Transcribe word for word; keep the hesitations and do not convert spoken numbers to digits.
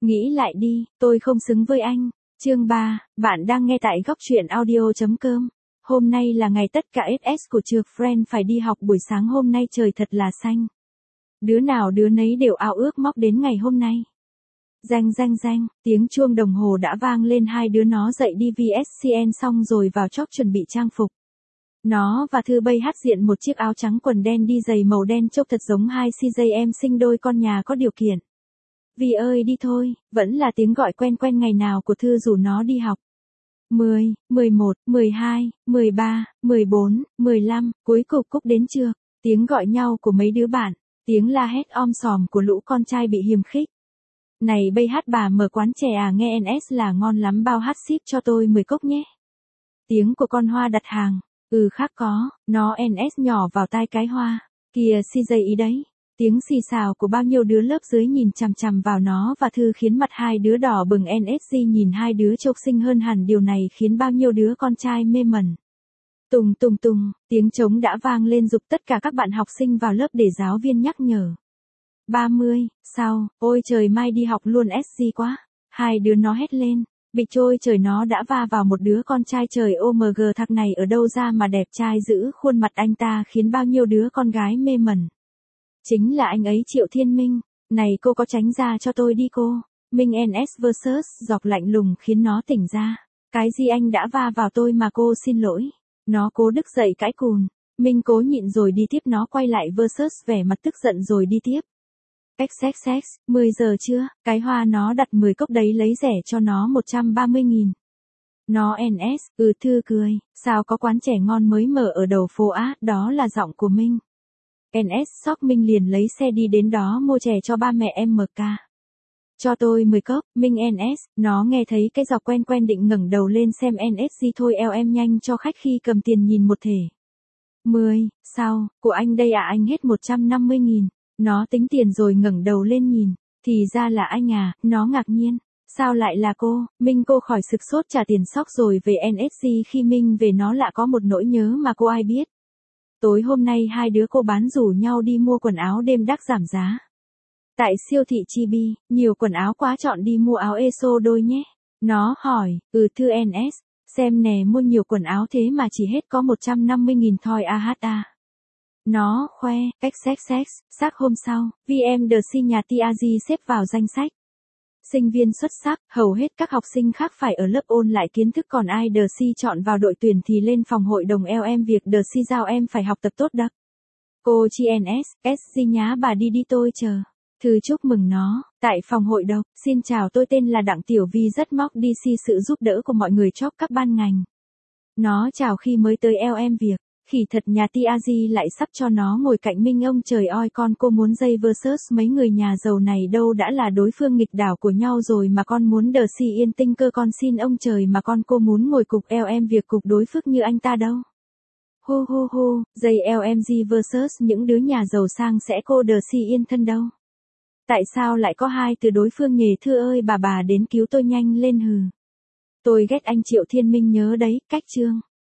Nghĩ lại đi, tôi không xứng với anh. Chương ba, bạn đang nghe tại góc truyện audio chấm com. Hôm nay là ngày tất cả ét ét của trường Friend phải đi học buổi sáng hôm nay trời thật là xanh. Đứa nào đứa nấy đều ao ước móc đến ngày hôm nay. Ranh ranh ranh, tiếng chuông đồng hồ đã vang lên, hai đứa nó dậy đi vê ét xê en xong rồi vào chóc chuẩn bị trang phục. Nó và Thư Bây hát diện một chiếc áo trắng quần đen đi giày màu đen trông thật giống hai xê gi em sinh đôi con nhà có điều kiện. Vi ơi đi thôi, vẫn là tiếng gọi quen quen ngày nào của Thư rủ nó đi học. mười, mười một, mười hai, mười ba, mười bốn, mười lăm, cuối cùng Cúc đến chưa? Tiếng gọi nhau của mấy đứa bạn, tiếng la hét om sòm của lũ con trai bị hiềm khích. Này bây hát bà mở quán chè à, nghe en ét là ngon lắm, bao hát ship cho tôi mười cốc nhé. Tiếng của con Hoa đặt hàng, ừ khác có, nó en ét nhỏ vào tai cái Hoa, kìa xê gi ý đấy. Tiếng xì xào của bao nhiêu đứa lớp dưới nhìn chằm chằm vào nó và Thư khiến mặt hai đứa đỏ bừng, en ét giê nhìn hai đứa trông xinh hơn hẳn, điều này khiến bao nhiêu đứa con trai mê mẩn. Tùng tùng tùng, tiếng trống đã vang lên giục tất cả các bạn học sinh vào lớp để giáo viên nhắc nhở. ba mươi, sau, ôi trời mai đi học luôn ét giê quá, hai đứa nó hét lên. Bịch trôi trời, nó đã va vào một đứa con trai, trời ô em giê thằng này ở đâu ra mà đẹp trai dữ, khuôn mặt anh ta khiến bao nhiêu đứa con gái mê mẩn. Chính là anh ấy, Triệu Thiên Minh. Này cô có tránh ra cho tôi đi cô. Minh en ét versus dọc lạnh lùng khiến nó tỉnh ra. Cái gì anh đã va vào tôi mà cô xin lỗi. Nó cố đứt dậy cãi cùn. Minh cố nhịn rồi đi tiếp, nó quay lại versus vẻ mặt tức giận rồi đi tiếp. xx xx, mười giờ chưa, cái Hoa nó đặt mười cốc đấy lấy rẻ cho nó một trăm ba mươi nghìn. Nó en ét, ừ Thư cười, sao có quán trẻ ngon mới mở ở đầu phố á, đó là giọng của Minh. en ét sốc, Minh liền lấy xe đi đến đó mua chè cho ba mẹ em em ca. Cho tôi mười cốc, Minh en ét, nó nghe thấy cái giọng quen quen định ngẩng đầu lên xem en ét gì, thôi eo em nhanh cho khách, khi cầm tiền nhìn một thể. mười, sau, của anh đây à, anh hết một trăm năm mươi nghìn. Nó tính tiền rồi ngẩng đầu lên nhìn, thì ra là anh à, nó ngạc nhiên. Sao lại là cô? Minh cô khỏi sực sốt trả tiền sốc rồi về en ét giê, khi Minh về nó lạ có một nỗi nhớ mà cô ai biết. Tối hôm nay hai đứa cô bán rủ nhau đi mua quần áo đêm đắt giảm giá. Tại siêu thị Chibi, nhiều quần áo quá, chọn đi mua áo e ét o đôi nhé. Nó hỏi, ừ Thư en ét, xem nè, mua nhiều quần áo thế mà chỉ hết có một trăm năm mươi nghìn thôi a hát a. Nó khoe, xx xx, xác hôm sau, vê em đê xê nhà tê a giê xếp vào danh sách sinh viên xuất sắc, hầu hết các học sinh khác phải ở lớp ôn lại kiến thức, còn ai đê xê chọn vào đội tuyển thì lên phòng hội đồng eo em, việc đê xê giao em phải học tập tốt đắc. Cô chi en ét, ét giê nhá bà đi đi tôi chờ. Thư chúc mừng nó, tại phòng hội đồng, xin chào tôi tên là Đặng Tiểu Vi, rất móc đê xê sự giúp đỡ của mọi người chóp các ban ngành. Nó chào khi mới tới eo em việc. Khỉ thật, nhà tê a giê lại sắp cho nó ngồi cạnh Minh, ông trời ơi, con cô muốn dây versus mấy người nhà giàu này đâu, đã là đối phương nghịch đảo của nhau rồi mà con muốn đờ xê yên tinh cơ, con xin ông trời mà con cô muốn ngồi cục eo em việc cục đối phước như anh ta đâu. Hô hô hô, dây eo em giê versus những đứa nhà giàu sang sẽ cô đờ xê yên thân đâu. Tại sao lại có hai từ đối phương nhỉ? Thư ơi bà bà đến cứu tôi nhanh lên hừ. Tôi ghét anh Triệu Thiên Minh nhớ đấy, cách chương.